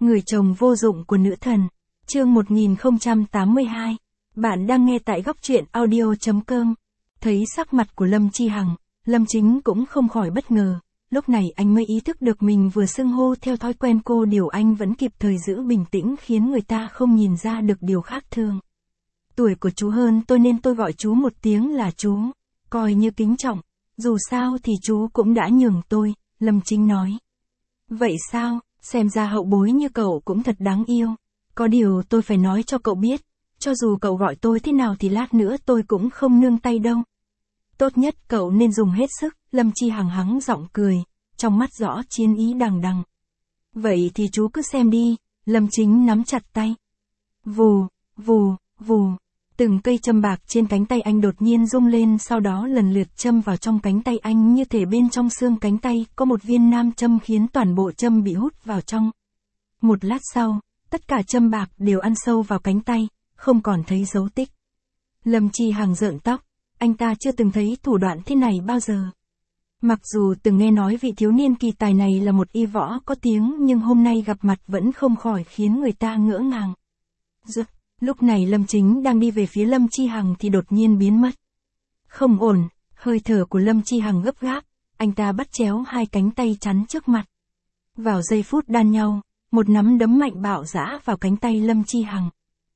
Người chồng vô dụng của nữ thần. Chương 1082. Bạn đang nghe tại góc truyện audio.com. Thấy sắc mặt của Lâm Chi Hằng, Lâm Chính cũng không khỏi bất ngờ. Lúc này anh mới ý thức được mình vừa xưng hô theo thói quen cô, điều anh vẫn kịp thời giữ bình tĩnh khiến người ta không nhìn ra được điều khác thường. Tuổi của chú hơn tôi nên tôi gọi chú một tiếng là chú, coi như kính trọng. Dù sao thì chú cũng đã nhường tôi, Lâm Chính nói. Vậy sao, xem ra hậu bối như cậu cũng thật đáng yêu. Có điều tôi phải nói cho cậu biết, cho dù cậu gọi tôi thế nào thì lát nữa tôi cũng không nương tay đâu. Tốt nhất cậu nên dùng hết sức, Lâm Chi Hằng hắng giọng cười, trong mắt rõ chiến ý đằng đằng. Vậy thì chú cứ xem đi, Lâm Chính nắm chặt tay. Vù, vù, vù. Từng cây châm bạc trên cánh tay anh đột nhiên rung lên, sau đó lần lượt châm vào trong cánh tay anh, như thể bên trong xương cánh tay có một viên nam châm khiến toàn bộ châm bị hút vào trong. Một lát sau, tất cả châm bạc đều ăn sâu vào cánh tay, không còn thấy dấu tích. Lâm Chi Hằng rợn tóc, anh ta chưa từng thấy thủ đoạn thế này bao giờ. Mặc dù từng nghe nói vị thiếu niên kỳ tài này là một y võ có tiếng, nhưng hôm nay gặp mặt vẫn không khỏi khiến người ta ngỡ ngàng. Lúc này Lâm Chính đang đi về phía Lâm Chi Hằng thì đột nhiên biến mất. Không ổn, hơi thở của Lâm Chi Hằng gấp gáp, anh ta bắt chéo hai cánh tay chắn trước mặt. Vào giây phút đan nhau, một nắm đấm mạnh bạo giã vào cánh tay Lâm Chi Hằng.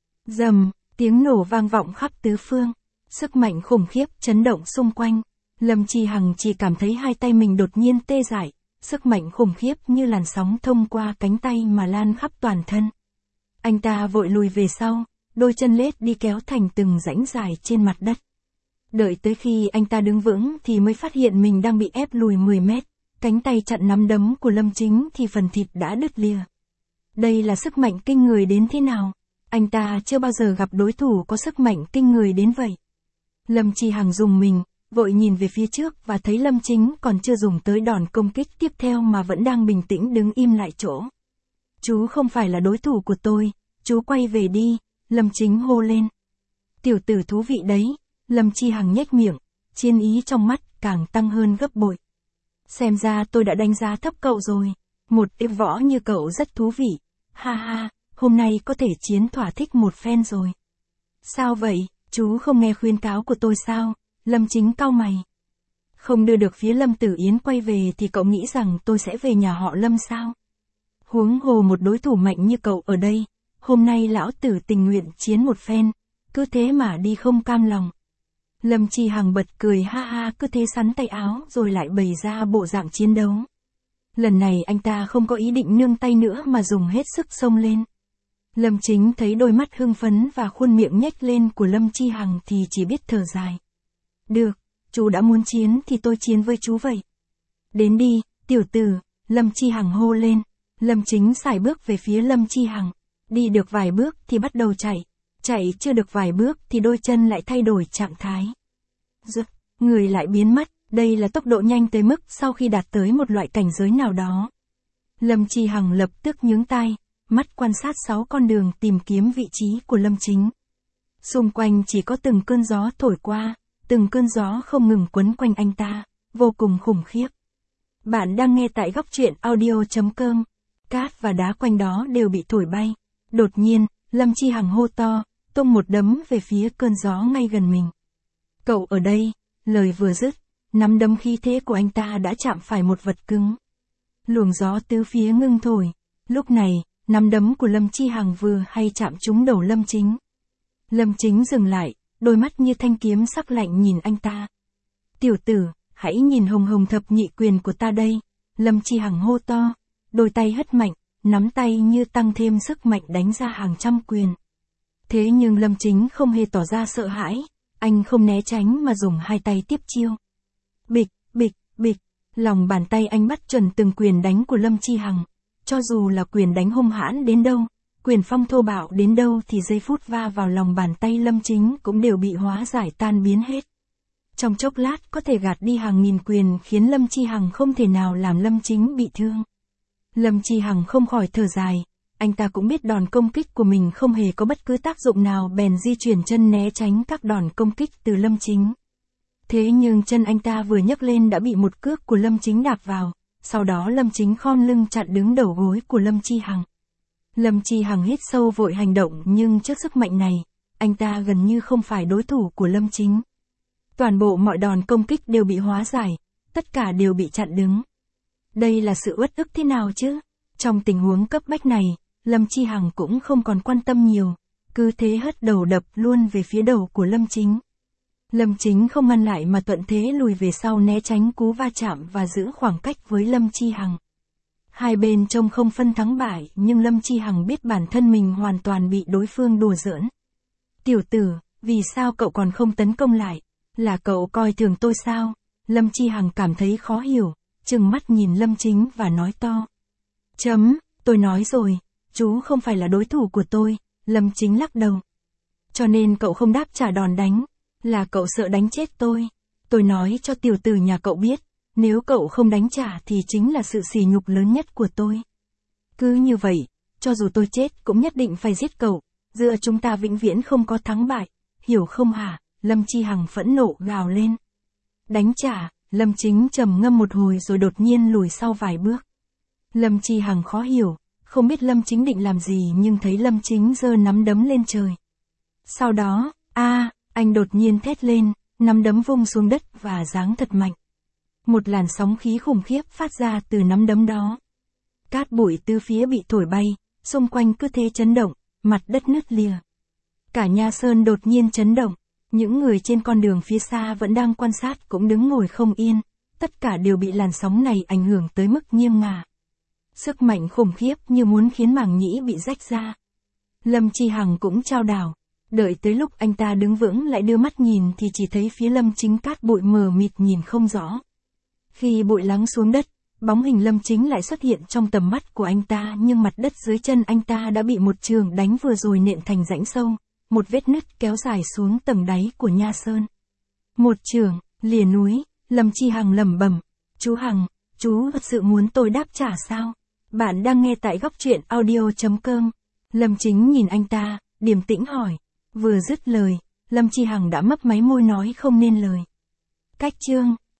Rầm, tiếng nổ vang vọng khắp tứ phương, sức mạnh khủng khiếp chấn động xung quanh. Lâm Chi Hằng chỉ cảm thấy hai tay mình đột nhiên tê dại, sức mạnh khủng khiếp như làn sóng thông qua cánh tay mà lan khắp toàn thân. Anh ta vội lùi về sau, đôi chân lết đi kéo thành từng rãnh dài trên mặt đất. Đợi tới khi anh ta đứng vững thì mới phát hiện mình đang bị ép lùi 10 mét, cánh tay chặn nắm đấm của Lâm Chính thì phần thịt đã đứt lìa. Đây là sức mạnh kinh người đến thế nào? Anh ta chưa bao giờ gặp đối thủ có sức mạnh kinh người đến vậy. Lâm Chi Hằng rùng mình, vội nhìn về phía trước và thấy Lâm Chính còn chưa dùng tới đòn công kích tiếp theo mà vẫn đang bình tĩnh đứng im lại chỗ. Chú không phải là đối thủ của tôi, chú quay về đi, Lâm Chính hô lên. Tiểu tử thú vị đấy, Lâm Chi Hằng nhếch miệng, chiến ý trong mắt càng tăng hơn gấp bội. Xem ra tôi đã đánh giá thấp cậu rồi, một y võ như cậu rất thú vị, ha ha, hôm nay có thể chiến thỏa thích một phen rồi. Sao vậy, chú không nghe khuyên cáo của tôi sao? Lâm Chính cau mày. Không đưa được phía Lâm Tử Yến quay về thì cậu nghĩ rằng tôi sẽ về nhà họ Lâm sao? Huống hồ một đối thủ mạnh như cậu ở đây, hôm nay lão tử tình nguyện chiến một phen, cứ thế mà đi không cam lòng. Lâm Chi Hằng bật cười ha ha, cứ thế sắn tay áo rồi lại bày ra bộ dạng chiến đấu. Lần này anh ta không có ý định nương tay nữa mà dùng hết sức xông lên. Lâm Chính thấy đôi mắt hưng phấn và khuôn miệng nhếch lên của Lâm Chi Hằng thì chỉ biết thở dài. Được, chú đã muốn chiến thì tôi chiến với chú vậy. Đến đi, tiểu tử, Lâm Chi Hằng hô lên. Lâm Chính sải bước về phía Lâm Chi Hằng. Đi được vài bước thì bắt đầu chạy. Chạy chưa được vài bước thì đôi chân lại thay đổi trạng thái. Người lại biến mất, đây là tốc độ nhanh tới mức sau khi đạt tới một loại cảnh giới nào đó. Lâm Chi Hằng lập tức nhướng tai, mắt quan sát 6 con đường tìm kiếm vị trí của Lâm Chính. Xung quanh chỉ có từng cơn gió thổi qua, từng cơn gió không ngừng quấn quanh anh ta, vô cùng khủng khiếp. Bạn đang nghe tại góc truyện audio.com. Cát và đá quanh đó đều bị thổi bay. Đột nhiên, Lâm Chi Hằng hô to, tung một đấm về phía cơn gió ngay gần mình. Cậu ở đây, lời vừa dứt, nắm đấm khí thế của anh ta đã chạm phải một vật cứng. Luồng gió tứ phía ngưng thổi. Lúc này, nắm đấm của Lâm Chi Hằng vừa hay chạm trúng đầu Lâm Chính. Lâm Chính dừng lại, đôi mắt như thanh kiếm sắc lạnh nhìn anh ta. Tiểu tử, hãy nhìn hồng hồng thập nhị quyền của ta đây. Lâm Chi Hằng hô to, đôi tay hất mạnh, nắm tay như tăng thêm sức mạnh đánh ra hàng trăm quyền. Thế nhưng Lâm Chính không hề tỏ ra sợ hãi, anh không né tránh mà dùng hai tay tiếp chiêu. Bịch, bịch, bịch, lòng bàn tay anh bắt chuẩn từng quyền đánh của Lâm Chi Hằng. Cho dù là quyền đánh hung hãn đến đâu, quyền phong thô bạo đến đâu thì giây phút va vào lòng bàn tay Lâm Chính cũng đều bị hóa giải tan biến hết. Trong chốc lát có thể gạt đi hàng nghìn quyền khiến Lâm Chi Hằng không thể nào làm Lâm Chính bị thương. Lâm Chi Hằng không khỏi thở dài, anh ta cũng biết đòn công kích của mình không hề có bất cứ tác dụng nào, bèn di chuyển chân né tránh các đòn công kích từ Lâm Chính. Thế nhưng chân anh ta vừa nhấc lên đã bị một cước của Lâm Chính đạp vào, sau đó Lâm Chính khom lưng chặn đứng đầu gối của Lâm Chi Hằng. Lâm Chi Hằng hít sâu vội hành động nhưng trước sức mạnh này, anh ta gần như không phải đối thủ của Lâm Chính. Toàn bộ mọi đòn công kích đều bị hóa giải, tất cả đều bị chặn đứng. Đây là sự uất ức thế nào chứ? Trong tình huống cấp bách này, Lâm Chi Hằng cũng không còn quan tâm nhiều, cứ thế hất đầu đập luôn về phía đầu của Lâm Chính. Lâm Chính không ngăn lại mà thuận thế lùi về sau né tránh cú va chạm và giữ khoảng cách với Lâm Chi Hằng. Hai bên trông không phân thắng bại nhưng Lâm Chi Hằng biết bản thân mình hoàn toàn bị đối phương đùa giỡn. Tiểu tử, vì sao cậu còn không tấn công lại? Là cậu coi thường tôi sao? Lâm Chi Hằng cảm thấy khó hiểu, trừng mắt nhìn Lâm Chính và nói to. Tôi nói rồi, chú không phải là đối thủ của tôi, Lâm Chính lắc đầu. Cho nên cậu không đáp trả đòn đánh, là cậu sợ đánh chết tôi. Tôi nói cho tiểu tử nhà cậu biết, nếu cậu không đánh trả thì chính là sự sỉ nhục lớn nhất của tôi. Cứ như vậy, cho dù tôi chết cũng nhất định phải giết cậu, giữa chúng ta vĩnh viễn không có thắng bại, hiểu không hả? Lâm Chi Hằng phẫn nộ gào lên. Đánh trả, Lâm Chính trầm ngâm một hồi rồi đột nhiên lùi sau vài bước. Lâm Chi Hằng khó hiểu, không biết Lâm Chính định làm gì nhưng thấy Lâm Chính giơ nắm đấm lên trời. Sau đó, anh đột nhiên thét lên, nắm đấm vung xuống đất và giáng thật mạnh. Một làn sóng khí khủng khiếp phát ra từ nắm đấm đó. Cát bụi từ phía bị thổi bay, xung quanh cứ thế chấn động, mặt đất nứt lìa. Cả Nha Sơn đột nhiên chấn động, những người trên con đường phía xa vẫn đang quan sát cũng đứng ngồi không yên, tất cả đều bị làn sóng này ảnh hưởng tới mức nghiêng ngả. Sức mạnh khủng khiếp như muốn khiến màng nhĩ bị rách ra. Lâm Chi Hằng cũng chao đảo, đợi tới lúc anh ta đứng vững lại đưa mắt nhìn thì chỉ thấy phía Lâm Chính cát bụi mờ mịt nhìn không rõ. Khi bụi lắng xuống đất, bóng hình Lâm Chính lại xuất hiện trong tầm mắt của anh ta nhưng mặt đất dưới chân anh ta đã bị một chưởng đánh vừa rồi nện thành rãnh sâu, một vết nứt kéo dài xuống tầng đáy của Nha Sơn. Một chưởng, lìa núi, Lâm Chi Hằng lẩm bẩm, chú Hằng, chú thật sự muốn tôi đáp trả sao? Bạn đang nghe tại góc truyện audio.com. Lâm Chính nhìn anh ta, điềm tĩnh hỏi. Vừa dứt lời, Lâm Chi Hằng đã mấp máy môi nói không nên lời. Cách chương